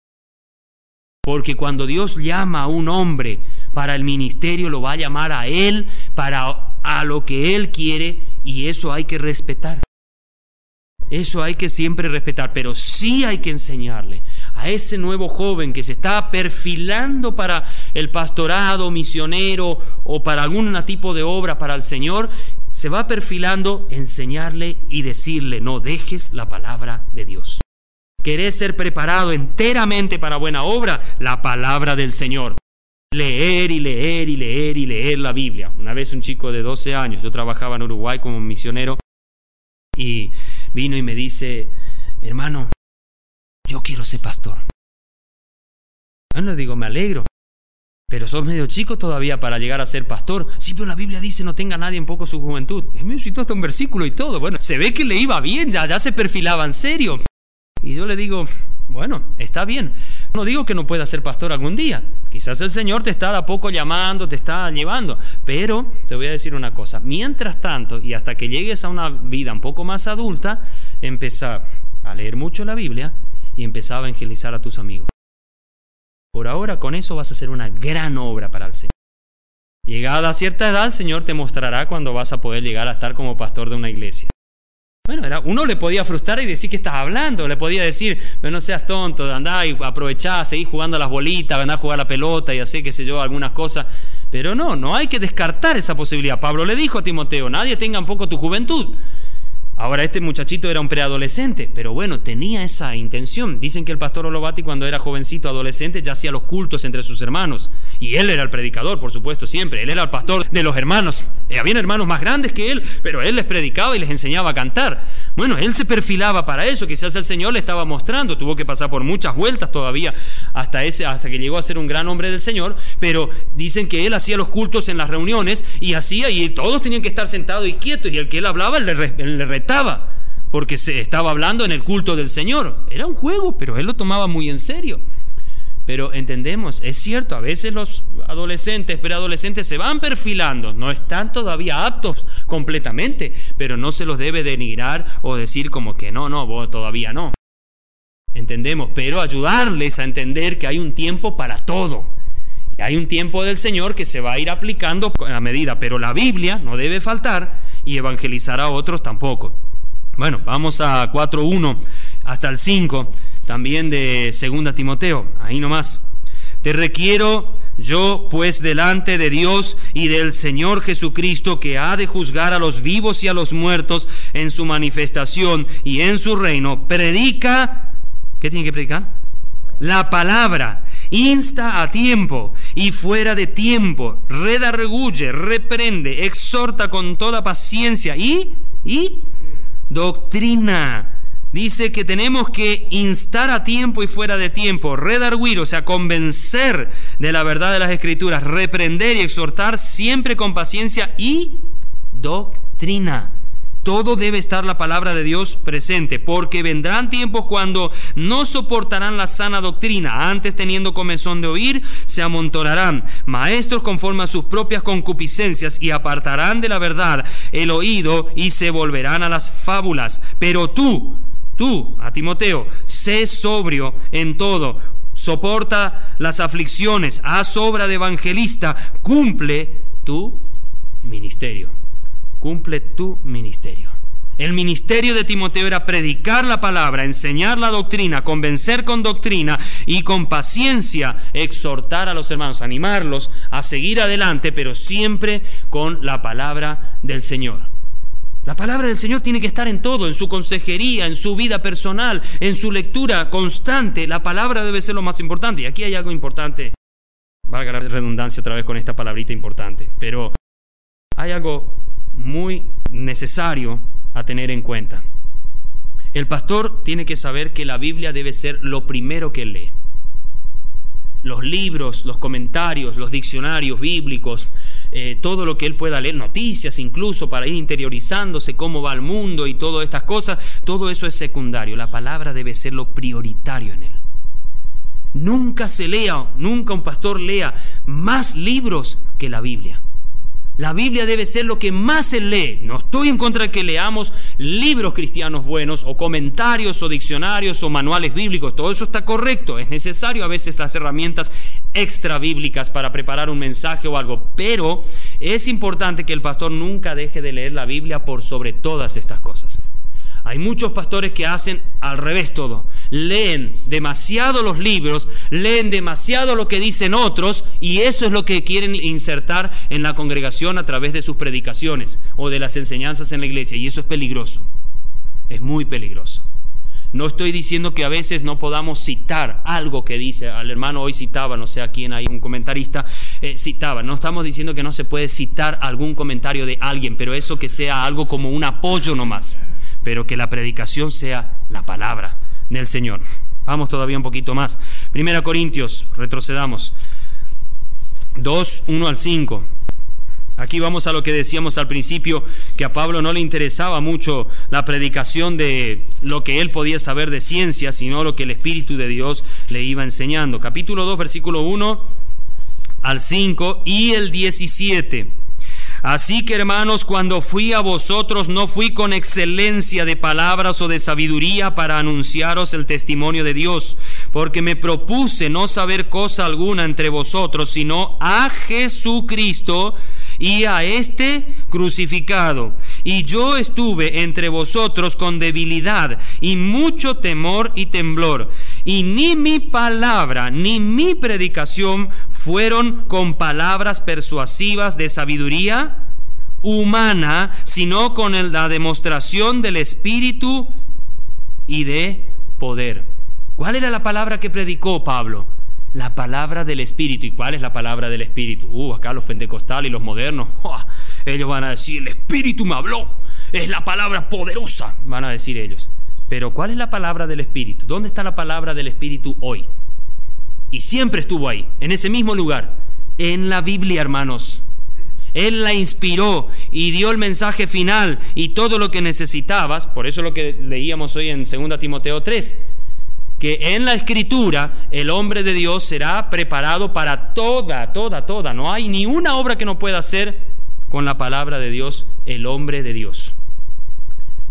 Porque cuando Dios llama a un hombre para el ministerio, lo va a llamar a él a lo que él quiere, y eso hay que respetar. Eso hay que siempre respetar, pero sí hay que enseñarle a ese nuevo joven que se está perfilando para el pastorado misionero o para algún tipo de obra para el Señor, se va perfilando, enseñarle y decirle: no dejes la palabra de Dios. ¿Querés ser preparado enteramente para buena obra? La palabra del Señor. Leer y leer y leer y leer la Biblia. Una vez un chico de 12 años, yo trabajaba en Uruguay como misionero, y vino y me dice: hermano, yo quiero ser pastor. Bueno, le digo: me alegro, pero sos medio chico todavía para llegar a ser pastor. Sí, pero la Biblia dice: no tenga nadie en poco su juventud. Y me citó hasta un versículo y todo. Bueno, se ve que le iba bien, ya se perfilaba en serio. Y yo le digo: bueno, está bien. No digo que no pueda ser pastor algún día. Quizás el Señor te está de a poco llamando, te está llevando. Pero te voy a decir una cosa. Mientras tanto, y hasta que llegues a una vida un poco más adulta, empezá a leer mucho la Biblia y empezá a evangelizar a tus amigos. Por ahora, con eso vas a hacer una gran obra para el Señor. Llegada a cierta edad, el Señor te mostrará cuándo vas a poder llegar a estar como pastor de una iglesia. Bueno, uno le podía frustrar y decir: ¿qué estás hablando? Le podía decir: pero no seas tonto, andá y aprovechá, seguí jugando a las bolitas, andá a jugar a la pelota y así, qué sé yo, algunas cosas. Pero no hay que descartar esa posibilidad. Pablo le dijo a Timoteo: nadie tenga un poco tu juventud. Ahora, este muchachito era un preadolescente, pero bueno, tenía esa intención. Dicen que el pastor Olovati, cuando era jovencito, adolescente, ya hacía los cultos entre sus hermanos. Y él era el predicador, por supuesto, siempre. Él era el pastor de los hermanos. Habían hermanos más grandes que él, pero él les predicaba y les enseñaba a cantar. Bueno, él se perfilaba para eso. Quizás el Señor le estaba mostrando. Tuvo que pasar por muchas vueltas todavía hasta que llegó a ser un gran hombre del Señor. Pero dicen que él hacía los cultos en las reuniones y todos tenían que estar sentados y quietos. Y el que él hablaba, él le retaba, porque se estaba hablando en el culto del Señor. Era un juego, pero él lo tomaba muy en serio. Pero entendemos, es cierto, a veces los adolescentes, preadolescentes se van perfilando, no están todavía aptos completamente, pero no se los debe denigrar o decir como que no, vos todavía no. entendemos, pero ayudarles a entender que hay un tiempo para todo. Y hay un tiempo del Señor que se va a ir aplicando a medida, pero la Biblia no debe faltar y evangelizar a otros tampoco. Bueno, vamos a 4:1 hasta el 5, también de 2 Timoteo, ahí nomás. Te requiero yo, pues, delante de Dios y del Señor Jesucristo, que ha de juzgar a los vivos y a los muertos en su manifestación y en su reino, predica, ¿qué tiene que predicar? La palabra, insta a tiempo y fuera de tiempo, redarguye, reprende, exhorta con toda paciencia y doctrina. Dice que tenemos que instar a tiempo y fuera de tiempo, redarguir, o sea, convencer de la verdad de las Escrituras, reprender y exhortar siempre con paciencia y doctrina. Todo debe estar la palabra de Dios presente, porque vendrán tiempos cuando no soportarán la sana doctrina, antes teniendo comezón de oír, se amontonarán maestros conforme a sus propias concupiscencias y apartarán de la verdad el oído y se volverán a las fábulas. Pero tú, a Timoteo, sé sobrio en todo, soporta las aflicciones, haz obra de evangelista, cumple tu ministerio. Cumple tu ministerio. El ministerio de Timoteo era predicar la palabra, enseñar la doctrina, convencer con doctrina y con paciencia exhortar a los hermanos, animarlos a seguir adelante, pero siempre con la palabra del Señor. La palabra del Señor tiene que estar en todo, en su consejería, en su vida personal, en su lectura constante. La palabra debe ser lo más importante. Y aquí hay algo importante, valga la redundancia otra vez con esta palabrita importante, pero hay algo muy necesario a tener en cuenta. El pastor tiene que saber que la Biblia debe ser lo primero que lee. Los libros, los comentarios, los diccionarios bíblicos, todo lo que él pueda leer, noticias incluso para ir interiorizándose cómo va el mundo y todas estas cosas, todo eso es secundario. La palabra debe ser lo prioritario en él. Nunca un pastor lea más libros que la Biblia. La Biblia debe ser lo que más se lee. No estoy en contra de que leamos libros cristianos buenos o comentarios o diccionarios o manuales bíblicos. Todo eso está correcto. Es necesario a veces las herramientas extra bíblicas para preparar un mensaje o algo. Pero es importante que el pastor nunca deje de leer la Biblia por sobre todas estas cosas. Hay muchos pastores que hacen al revés todo. Leen demasiado los libros, leen demasiado lo que dicen otros y eso es lo que quieren insertar en la congregación a través de sus predicaciones o de las enseñanzas en la iglesia, y eso es peligroso. Es muy peligroso. No estoy diciendo que a veces no podamos citar algo que dice. Al hermano hoy citaba, no sé a quién, hay un comentarista, citaba. No estamos diciendo que no se puede citar algún comentario de alguien, pero eso que sea algo como un apoyo nomás. Pero que la predicación sea la palabra del Señor. Vamos todavía un poquito más. 1 Corintios, retrocedamos. 2, 1 al 5. Aquí vamos a lo que decíamos al principio, que a Pablo no le interesaba mucho la predicación de lo que él podía saber de ciencia, sino lo que el Espíritu de Dios le iba enseñando. Capítulo 2, versículo 1 al 5 y el 17. Así que, hermanos, cuando fui a vosotros, no fui con excelencia de palabras o de sabiduría para anunciaros el testimonio de Dios, porque me propuse no saber cosa alguna entre vosotros, sino a Jesucristo y a este crucificado. Y yo estuve entre vosotros con debilidad y mucho temor y temblor. Y ni mi palabra ni mi predicación fueron con palabras persuasivas de sabiduría humana, sino con la demostración del Espíritu y de poder. ¿Cuál era la palabra que predicó Pablo? La palabra del Espíritu. ¿Y cuál es la palabra del Espíritu? Acá los pentecostales y los modernos, ellos van a decir, el Espíritu me habló, es la palabra poderosa, van a decir ellos. Pero ¿cuál es la palabra del Espíritu? ¿Dónde está la palabra del Espíritu hoy? Y siempre estuvo ahí, en ese mismo lugar, en la Biblia, hermanos. Él la inspiró y dio el mensaje final y todo lo que necesitabas. Por eso lo que leíamos hoy en 2 Timoteo 3, que en la Escritura el hombre de Dios será preparado para toda. No hay ni una obra que no pueda hacer con la palabra de Dios el hombre de Dios.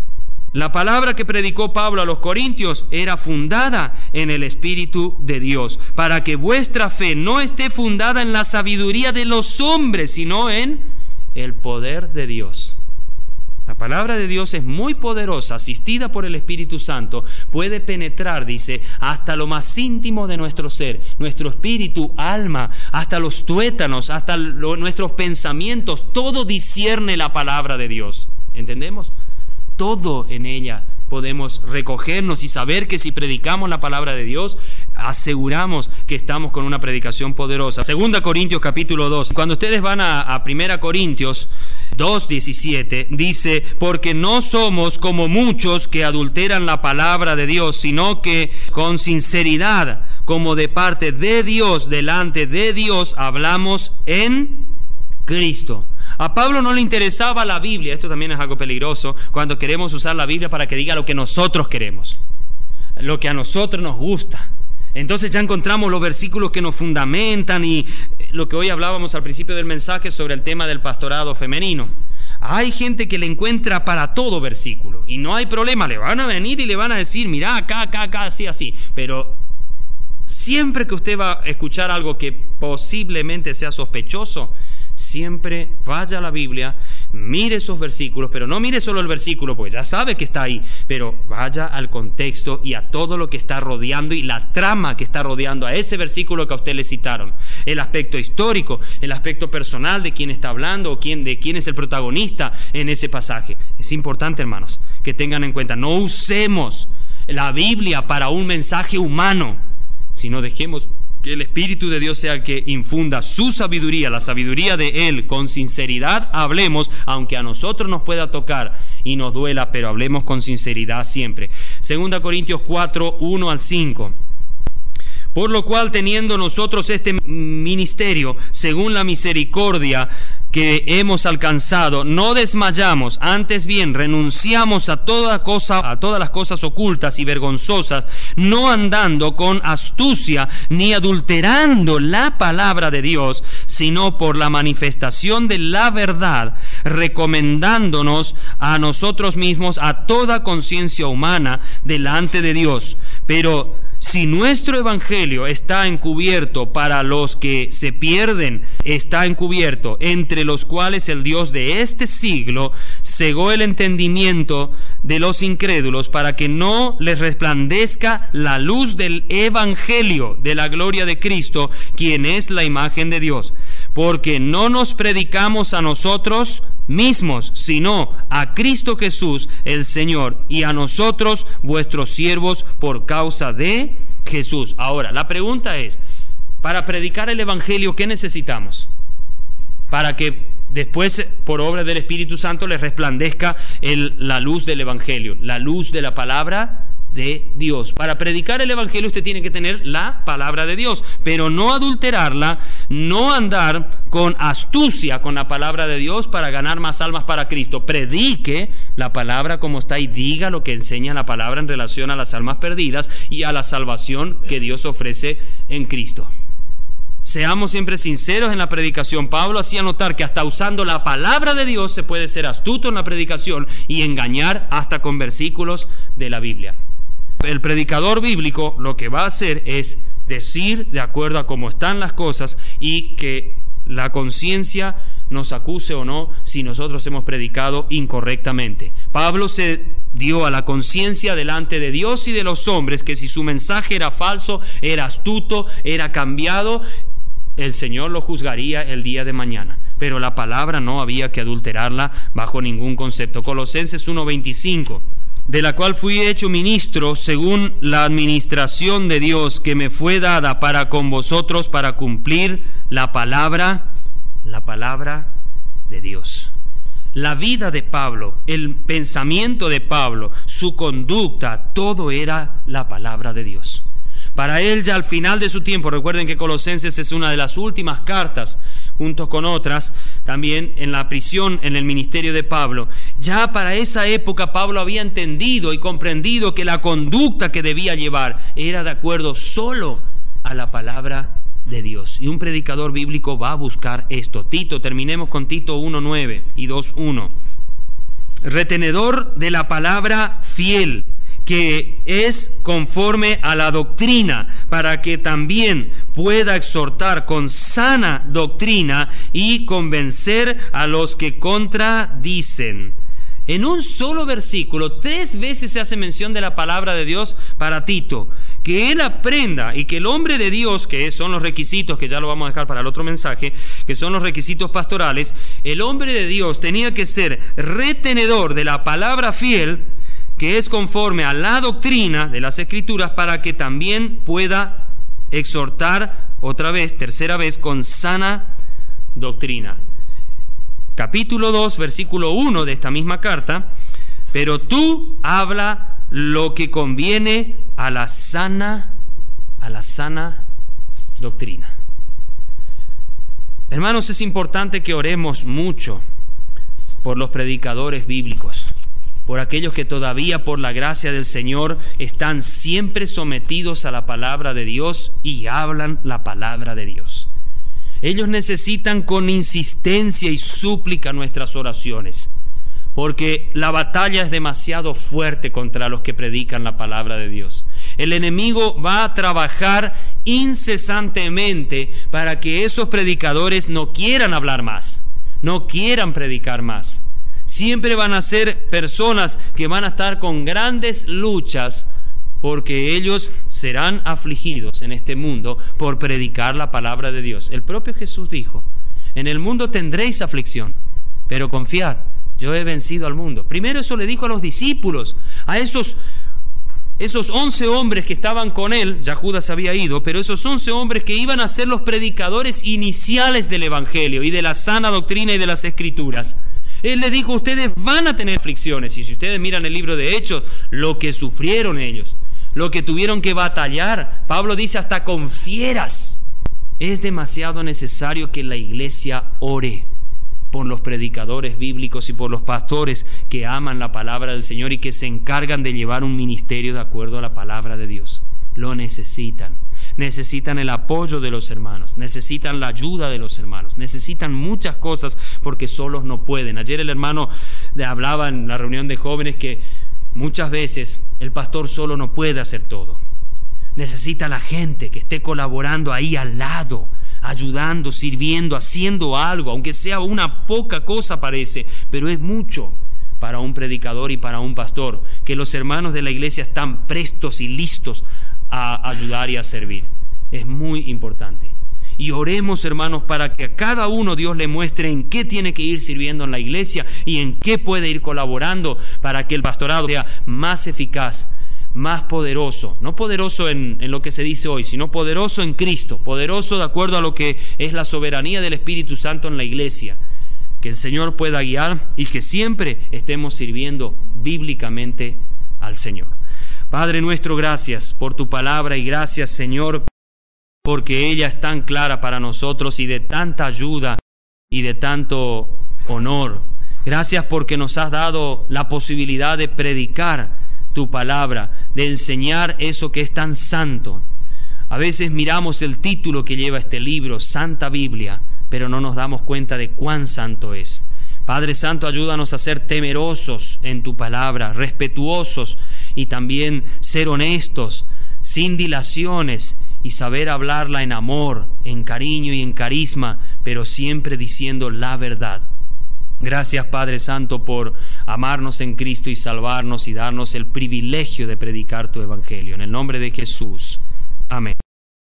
La palabra que predicó Pablo a los corintios era fundada en el Espíritu de Dios, para que vuestra fe no esté fundada en la sabiduría de los hombres, sino en el poder de Dios. La palabra de Dios es muy poderosa, asistida por el Espíritu Santo, puede penetrar, dice, hasta lo más íntimo de nuestro ser, nuestro espíritu, alma, hasta los tuétanos, hasta nuestros pensamientos, todo discierne la palabra de Dios. ¿Entendemos? Todo en ella podemos recogernos y saber que si predicamos la palabra de Dios, aseguramos que estamos con una predicación poderosa. 2 Corintios capítulo 2. Cuando ustedes van a 1 Corintios 2:17, dice: porque no somos como muchos que adulteran la palabra de Dios, sino que con sinceridad, como de parte de Dios, delante de Dios, hablamos en Cristo. A Pablo no le interesaba la Biblia. Esto también es algo peligroso cuando queremos usar la Biblia para que diga lo que nosotros queremos, lo que a nosotros nos gusta. Entonces ya encontramos los versículos que nos fundamentan y lo que hoy hablábamos al principio del mensaje sobre el tema del pastorado femenino. Hay gente que le encuentra para todo versículo y no hay problema, le van a venir y le van a decir: mirá, acá, así. Pero siempre que usted va a escuchar algo que posiblemente sea sospechoso, siempre vaya a la Biblia, mire esos versículos, pero no mire solo el versículo, porque ya sabe que está ahí, pero vaya al contexto y a todo lo que está rodeando y la trama que está rodeando a ese versículo que a usted le citaron. El aspecto histórico, el aspecto personal de quién está hablando o de quién es el protagonista en ese pasaje. Es importante, hermanos, que tengan en cuenta, no usemos la Biblia para un mensaje humano, sino dejemos que el Espíritu de Dios sea el que infunda su sabiduría, la sabiduría de Él. Con sinceridad hablemos, aunque a nosotros nos pueda tocar y nos duela, pero hablemos con sinceridad siempre. 2 Corintios 4, 1 al 5. Por lo cual, teniendo nosotros este ministerio, según la misericordia que hemos alcanzado, no desmayamos, antes bien renunciamos a toda cosa, a todas las cosas ocultas y vergonzosas, no andando con astucia ni adulterando la palabra de Dios, sino por la manifestación de la verdad, recomendándonos a nosotros mismos a toda conciencia humana delante de Dios. Pero si nuestro evangelio está encubierto para los que se pierden, está encubierto, entre los cuales el Dios de este siglo cegó el entendimiento de los incrédulos, para que no les resplandezca la luz del evangelio de la gloria de Cristo, quien es la imagen de Dios. Porque no nos predicamos a nosotros mismos, sino a Cristo Jesús el Señor, y a nosotros vuestros siervos por causa de Jesús. Ahora, la pregunta es, para predicar el evangelio, ¿qué necesitamos? Para que después, por obra del Espíritu Santo, les resplandezca la luz del evangelio, la luz de la palabra de Dios. Para predicar el evangelio usted tiene que tener la palabra de Dios, pero no adulterarla, no andar con astucia con la palabra de Dios para ganar más almas para Cristo. Predique la palabra como está y diga lo que enseña la palabra en relación a las almas perdidas y a la salvación que Dios ofrece en Cristo. Seamos siempre sinceros en la predicación. Pablo hacía notar que hasta usando la palabra de Dios se puede ser astuto en la predicación y engañar hasta con versículos de la Biblia. El predicador bíblico lo que va a hacer es decir de acuerdo a cómo están las cosas y que la conciencia nos acuse o no si nosotros hemos predicado incorrectamente. Pablo se dio a la conciencia delante de Dios y de los hombres que si su mensaje era falso, era astuto, era cambiado, el Señor lo juzgaría el día de mañana. Pero la palabra no había que adulterarla bajo ningún concepto. Colosenses 1:25. De la cual fui hecho ministro según la administración de Dios que me fue dada para con vosotros, para cumplir la palabra de Dios. La vida de Pablo, el pensamiento de Pablo, su conducta, todo era la palabra de Dios. Para él, ya al final de su tiempo, recuerden que Colosenses es una de las últimas cartas, junto con otras, también en la prisión, en el ministerio de Pablo. Ya para esa época Pablo había entendido y comprendido que la conducta que debía llevar era de acuerdo solo a la palabra de Dios. Y un predicador bíblico va a buscar esto. Tito, terminemos con Tito 1:9 y 2:1. retenedor de la palabra fiel, que es conforme a la doctrina, para que también pueda exhortar con sana doctrina y convencer a los que contradicen. En un solo versículo, 3 veces se hace mención de la palabra de Dios para Tito, que él aprenda y que el hombre de Dios, que son los requisitos, que ya lo vamos a dejar para el otro mensaje, que son los requisitos pastorales, el hombre de Dios tenía que ser retenedor de la palabra fiel, que es conforme a la doctrina de las Escrituras, para que también pueda exhortar otra vez, tercera vez, con sana doctrina. Capítulo 2, versículo 1 de esta misma carta: pero tú habla lo que conviene a la sana doctrina. Hermanos, es importante que oremos mucho por los predicadores bíblicos, por aquellos que todavía por la gracia del Señor están siempre sometidos a la palabra de Dios y hablan la palabra de Dios. Ellos necesitan con insistencia y súplica nuestras oraciones, porque la batalla es demasiado fuerte contra los que predican la palabra de Dios. El enemigo va a trabajar incesantemente para que esos predicadores no quieran hablar más, no quieran predicar más. Siempre van a ser personas que van a estar con grandes luchas, porque ellos serán afligidos en este mundo por predicar la palabra de Dios. El propio Jesús dijo: en el mundo tendréis aflicción, pero confiad, yo he vencido al mundo. Primero eso le dijo a los discípulos, a esos 11 hombres que estaban con él. Ya Judas había ido, pero esos 11 hombres que iban a ser los predicadores iniciales del Evangelio y de la sana doctrina y de las Escrituras. Él les dijo: ustedes van a tener aflicciones. Y si ustedes miran el libro de Hechos, lo que sufrieron ellos, lo que tuvieron que batallar, Pablo dice hasta con fieras. Es demasiado necesario que la iglesia ore por los predicadores bíblicos y por los pastores que aman la palabra del Señor y que se encargan de llevar un ministerio de acuerdo a la palabra de Dios. Lo necesitan. Necesitan el apoyo de los hermanos, necesitan la ayuda de los hermanos, necesitan muchas cosas porque solos no pueden. Ayer el hermano hablaba en la reunión de jóvenes que muchas veces el pastor solo no puede hacer todo. Necesita la gente que esté colaborando ahí al lado, ayudando, sirviendo, haciendo algo, aunque sea una poca cosa parece, pero es mucho para un predicador y para un pastor, que los hermanos de la iglesia están prestos y listos a ayudar y a servir. Es muy importante. Y oremos, hermanos, para que a cada uno Dios le muestre en qué tiene que ir sirviendo en la iglesia y en qué puede ir colaborando para que el pastorado sea más eficaz, más poderoso. No poderoso en lo que se dice hoy, sino poderoso en Cristo, poderoso de acuerdo a lo que es la soberanía del Espíritu Santo en la iglesia. Que el Señor pueda guiar y que siempre estemos sirviendo bíblicamente al Señor. Padre nuestro, gracias por tu palabra y gracias, Señor, porque ella es tan clara para nosotros y de tanta ayuda y de tanto honor. Gracias porque nos has dado la posibilidad de predicar tu palabra, de enseñar eso que es tan santo. A veces miramos el título que lleva este libro, Santa Biblia, pero no nos damos cuenta de cuán santo es. Padre Santo, ayúdanos a ser temerosos en tu palabra, respetuosos y también ser honestos, sin dilaciones, y saber hablarla en amor, en cariño y en carisma, pero siempre diciendo la verdad. Gracias, Padre Santo, por amarnos en Cristo y salvarnos y darnos el privilegio de predicar tu evangelio. En el nombre de Jesús. Amén.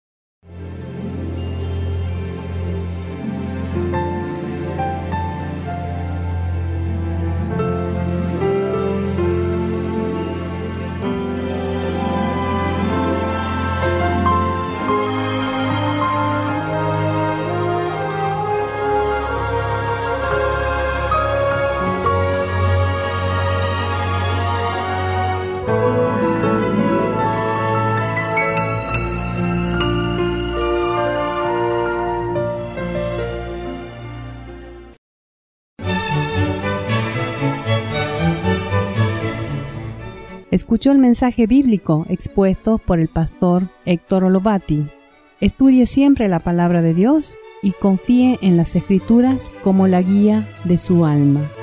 Escuchó el mensaje bíblico expuesto por el pastor Héctor Olovati. Estudie siempre la palabra de Dios y confíe en las Escrituras como la guía de su alma.